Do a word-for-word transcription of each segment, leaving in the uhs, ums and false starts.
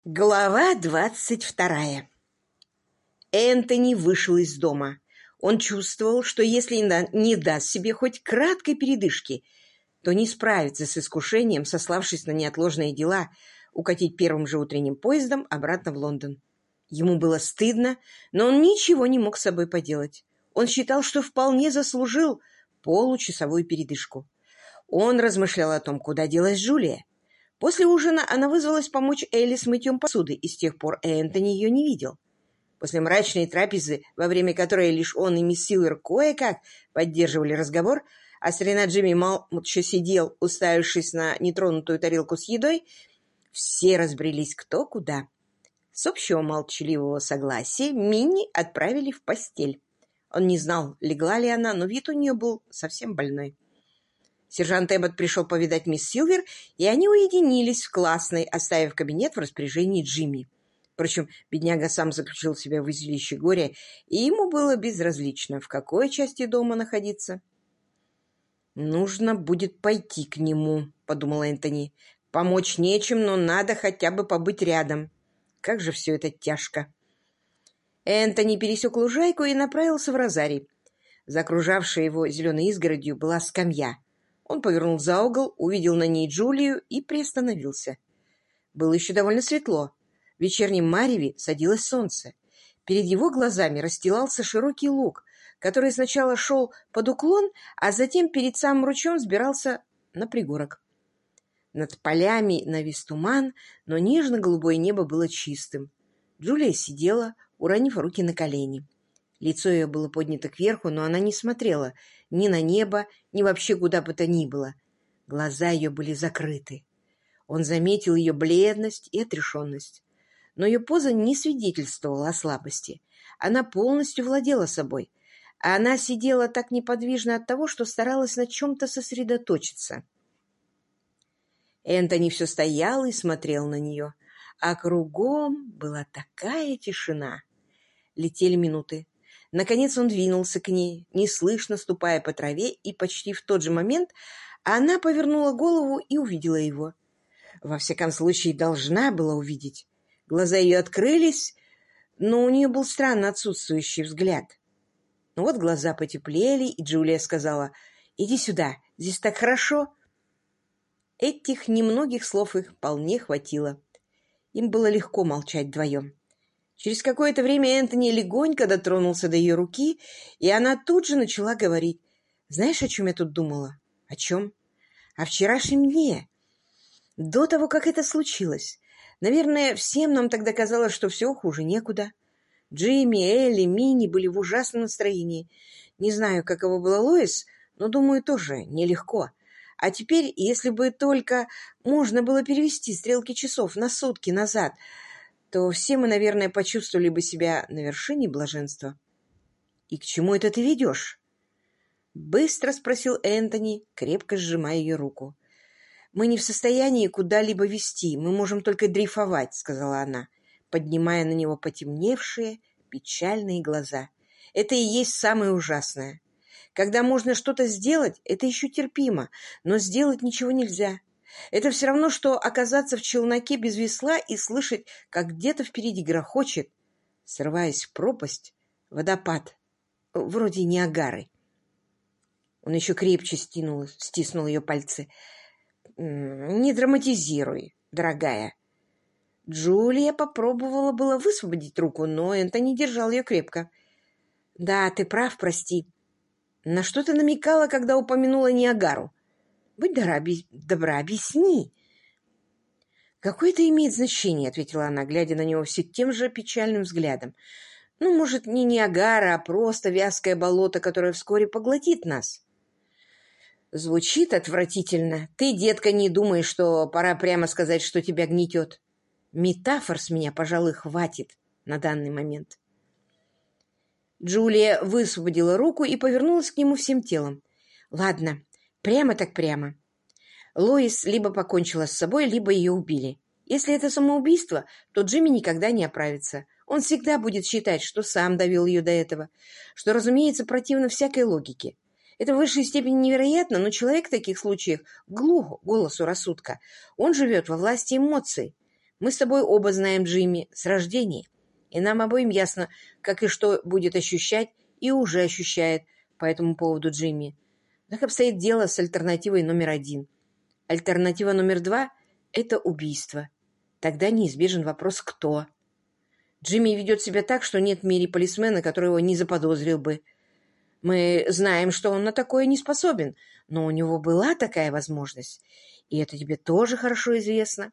Глава двадцать вторая. Энтони вышел из дома. Он чувствовал, что если не даст себе хоть краткой передышки, то не справится с искушением, сославшись на неотложные дела, укатить первым же утренним поездом обратно в Лондон. Ему было стыдно, но он ничего не мог с собой поделать. Он считал, что вполне заслужил получасовую передышку. Он размышлял о том, куда делась Джулия. После ужина она вызвалась помочь Элли с мытьем посуды, и с тех пор Энтони ее не видел. После мрачной трапезы, во время которой лишь он и мисс Силвер кое-как поддерживали разговор, а старина Джимми молча сидел, уставившись на нетронутую тарелку с едой, все разбрелись кто куда. С общего молчаливого согласия Минни отправили в постель. Он не знал, легла ли она, но вид у нее был совсем больной. Сержант Эббот пришел повидать мисс Силвер, и они уединились в классной, оставив кабинет в распоряжении Джимми. Впрочем, бедняга сам заключил себя в узилище горя, и ему было безразлично, в какой части дома находиться. «Нужно будет пойти к нему», — подумал Энтони. «Помочь нечем, но надо хотя бы побыть рядом. Как же все это тяжко». Энтони пересек лужайку и направился в розарий. За окружавшей его зеленой изгородью была скамья. Он повернул за угол, увидел на ней Джулию и приостановился. Было еще довольно светло. В вечернем мареве садилось солнце. Перед его глазами расстилался широкий луг, который сначала шел под уклон, а затем перед самым ручьем взбирался на пригорок. Над полями навис туман, но нежно-голубое небо было чистым. Джулия сидела, уронив руки на колени. Лицо ее было поднято кверху, но она не смотрела ни на небо, ни вообще куда бы то ни было. Глаза ее были закрыты. Он заметил ее бледность и отрешенность. Но ее поза не свидетельствовала о слабости. Она полностью владела собой. А она сидела так неподвижно от того, что старалась на чем-то сосредоточиться. Энтони все стоял и смотрел на нее. А кругом была такая тишина. Летели минуты. Наконец он двинулся к ней, неслышно ступая по траве, и почти в тот же момент она повернула голову и увидела его. Во всяком случае, должна была увидеть. Глаза ее открылись, но у нее был странно отсутствующий взгляд. Но вот глаза потеплели, и Джулия сказала: «Иди сюда, здесь так хорошо». Этих немногих слов их вполне хватило. Им было легко молчать вдвоем. Через какое-то время Энтони легонько дотронулся до ее руки, и она тут же начала говорить. «Знаешь, о чем я тут думала?» «О чем?» «О вчерашнем дне. До того, как это случилось. Наверное, всем нам тогда казалось, что все хуже некуда. Джимми, Элли, Минни были в ужасном настроении. Не знаю, каково было Лоис, но, думаю, тоже нелегко. А теперь, если бы только можно было перевести стрелки часов на сутки назад, то все мы, наверное, почувствовали бы себя на вершине блаженства». «И к чему это ты ведешь?» — быстро спросил Энтони, крепко сжимая ее руку. «Мы не в состоянии куда-либо вести, мы можем только дрейфовать», — сказала она, поднимая на него потемневшие, печальные глаза. «Это и есть самое ужасное. Когда можно что-то сделать, это еще терпимо, но сделать ничего нельзя. Это все равно, что оказаться в челноке без весла и слышать, как где-то впереди грохочет, срываясь в пропасть, водопад, вроде Ниагары». Он еще крепче стянул, стиснул ее пальцы. «Не драматизируй, дорогая». Джулия попробовала было высвободить руку, но Энтони держал ее крепко. «Да, ты прав, прости. На что ты намекала, когда упомянула Ниагару? Будь добра, объяс... добра, объясни». «Какое это имеет значение?» — ответила она, глядя на него все тем же печальным взглядом. «Ну, может, не Ниагара, а просто вязкое болото, которое вскоре поглотит нас». «Звучит отвратительно. Ты, детка, не думаешь, что пора прямо сказать, что тебя гнетет. Метафор с меня, пожалуй, хватит на данный момент». Джулия высвободила руку и повернулась к нему всем телом. «Ладно, прямо так прямо. Лоис либо покончила с собой, либо ее убили. Если это самоубийство, то Джимми никогда не оправится. Он всегда будет считать, что сам довел ее до этого, что, разумеется, противно всякой логике. Это в высшей степени невероятно, но человек в таких случаях глух голосу рассудка. Он живет во власти эмоций. Мы с тобой оба знаем Джимми с рождения, и нам обоим ясно, как и что будет ощущать и уже ощущает по этому поводу Джимми. Так обстоит дело с альтернативой номер один. Альтернатива номер два – это убийство. Тогда неизбежен вопрос «кто?». Джимми ведет себя так, что нет в мире полисмена, который его не заподозрил бы. Мы знаем, что он на такое не способен, но у него была такая возможность, и это тебе тоже хорошо известно.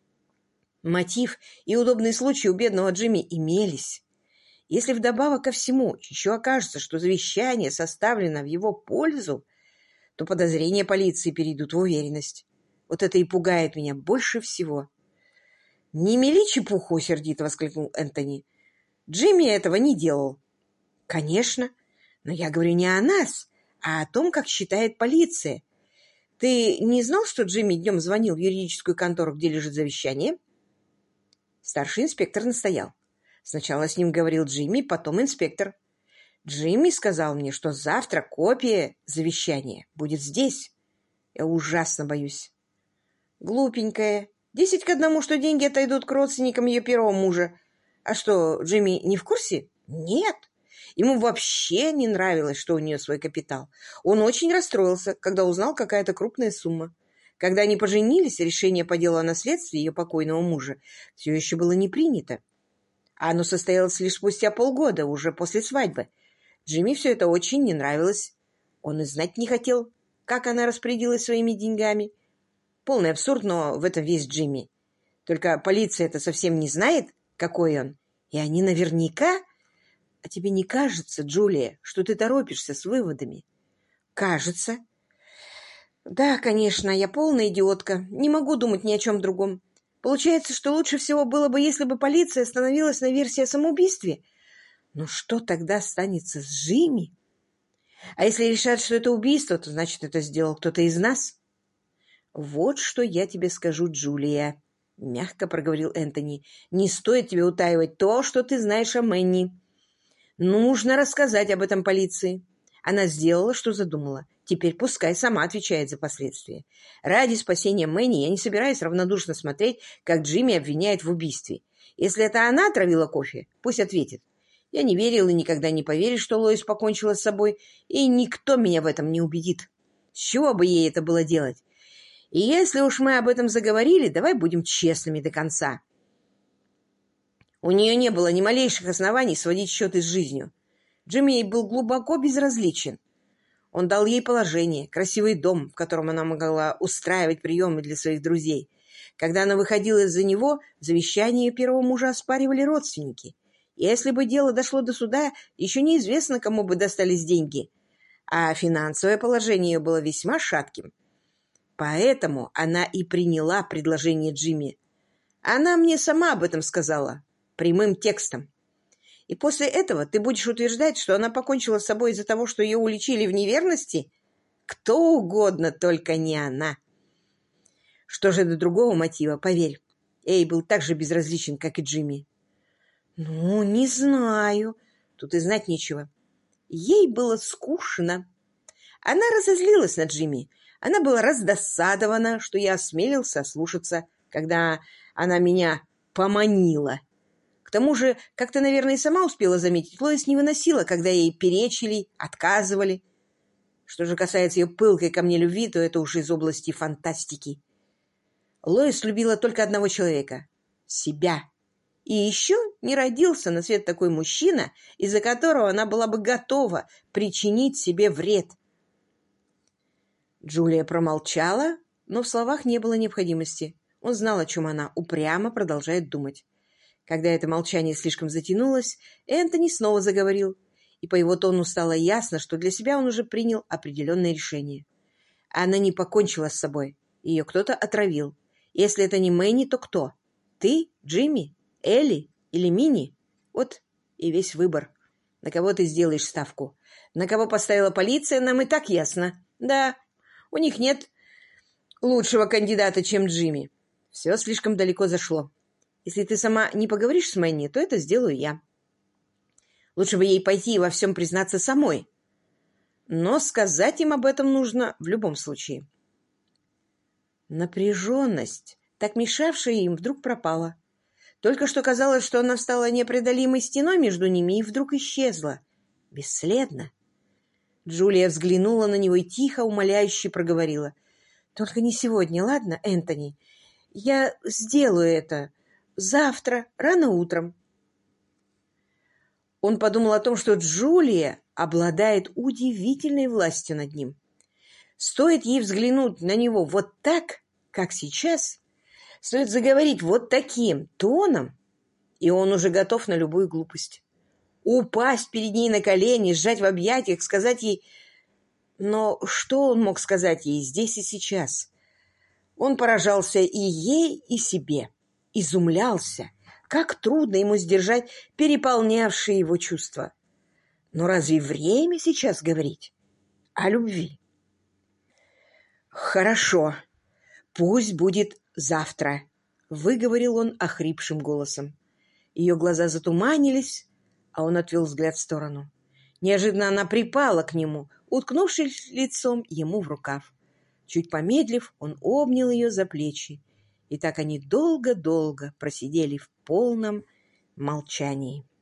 Мотив и удобный случай у бедного Джимми имелись. Если вдобавок ко всему еще окажется, что завещание составлено в его пользу, то подозрения полиции перейдут в уверенность. Вот это и пугает меня больше всего. «Не мели чепуху!» — сердито воскликнул Энтони. «Джимми этого не делал». «Конечно, но я говорю не о нас, а о том, как считает полиция. Ты не знал, что Джимми днем звонил в юридическую контору, где лежит завещание?» Старший инспектор настоял. Сначала с ним говорил Джимми, потом инспектор. Джимми сказал мне, что завтра копия завещания будет здесь. Я ужасно боюсь. Глупенькая. Десять к одному, что деньги отойдут к родственникам ее первого мужа. А что, Джимми не в курсе? Нет. Ему вообще не нравилось, что у нее свой капитал. Он очень расстроился, когда узнал какая-то крупная сумма. Когда они поженились, решение по делу о наследстве ее покойного мужа все еще было не принято. А оно состоялось лишь спустя полгода, уже после свадьбы. Джимми все это очень не нравилось. Он и знать не хотел, как она распорядилась своими деньгами. Полный абсурд, но в этом весь Джимми. Только полиция это совсем не знает, какой он. И они наверняка... А тебе не кажется, Джулия, что ты торопишься с выводами? Кажется. Да, конечно, я полная идиотка. Не могу думать ни о чем другом. Получается, что лучше всего было бы, если бы полиция остановилась на версии о самоубийстве. Но что тогда станется с Джимми? А если решат, что это убийство, то значит, это сделал кто-то из нас. Вот что я тебе скажу, Джулия, — мягко проговорил Энтони. Не стоит тебе утаивать то, что ты знаешь о Мэнни. Нужно рассказать об этом полиции. Она сделала, что задумала. Теперь пускай сама отвечает за последствия. Ради спасения Мэнни я не собираюсь равнодушно смотреть, как Джимми обвиняет в убийстве. Если это она отравила кофе, пусть ответит. Я не верил и никогда не поверю, что Лоис покончила с собой, и никто меня в этом не убедит. С чего бы ей это было делать? И если уж мы об этом заговорили, давай будем честными до конца. У нее не было ни малейших оснований сводить счеты с жизнью. Джимми ей был глубоко безразличен. Он дал ей положение, красивый дом, в котором она могла устраивать приемы для своих друзей. Когда она выходила из-за него, завещание ее первого мужа оспаривали родственники. И если бы дело дошло до суда, еще неизвестно, кому бы достались деньги. А финансовое положение ее было весьма шатким. Поэтому она и приняла предложение Джимми. Она мне сама об этом сказала, прямым текстом. И после этого ты будешь утверждать, что она покончила с собой из-за того, что ее уличили в неверности? Кто угодно, только не она. Что же до другого мотива, поверь, Эй был так же безразличен, как и Джимми. Ну, не знаю. Тут и знать нечего. Ей было скучно. Она разозлилась на Джимми. Она была раздосадована, что я осмелился ослушаться, когда она меня поманила. К тому же, как ты, наверное, и сама успела заметить, Лоис не выносила, когда ей перечили, отказывали. Что же касается ее пылкой ко мне любви, то это уж из области фантастики. Лоис любила только одного человека — себя. И еще не родился на свет такой мужчина, из-за которого она была бы готова причинить себе вред. Джулия промолчала, но в словах не было необходимости. Он знал, о чем она упрямо продолжает думать. Когда это молчание слишком затянулось, Энтони снова заговорил, и по его тону стало ясно, что для себя он уже принял определенное решение. Она не покончила с собой. Ее кто-то отравил. Если это не Мэнни, то кто? Ты, Джимми, Элли или Минни? Вот и весь выбор. На кого ты сделаешь ставку? На кого поставила полиция, нам и так ясно. Да, у них нет лучшего кандидата, чем Джимми. Все слишком далеко зашло. Если ты сама не поговоришь с Мэнни, то это сделаю я. Лучше бы ей пойти и во всем признаться самой. Но сказать им об этом нужно в любом случае. Напряженность, так мешавшая им, вдруг пропала. Только что казалось, что она стала непреодолимой стеной между ними, и вдруг исчезла. Бесследно. Джулия взглянула на него и тихо, умоляюще проговорила. «Только не сегодня, ладно, Энтони? Я сделаю это завтра, рано утром». Он подумал о том, что Джулия обладает удивительной властью над ним. Стоит ей взглянуть на него вот так, как сейчас, стоит заговорить вот таким тоном, и он уже готов на любую глупость. Упасть перед ней на колени, сжать в объятиях, сказать ей... Но что он мог сказать ей здесь и сейчас? Он поражался и ей, и себе, изумлялся, как трудно ему сдержать переполнявшие его чувства. Но разве время сейчас говорить о любви? «Хорошо, пусть будет завтра», — выговорил он охрипшим голосом. Ее глаза затуманились, а он отвел взгляд в сторону. Неожиданно она припала к нему, уткнувшись лицом ему в рукав. Чуть помедлив, он обнял ее за плечи, и так они долго-долго просидели в полном молчании.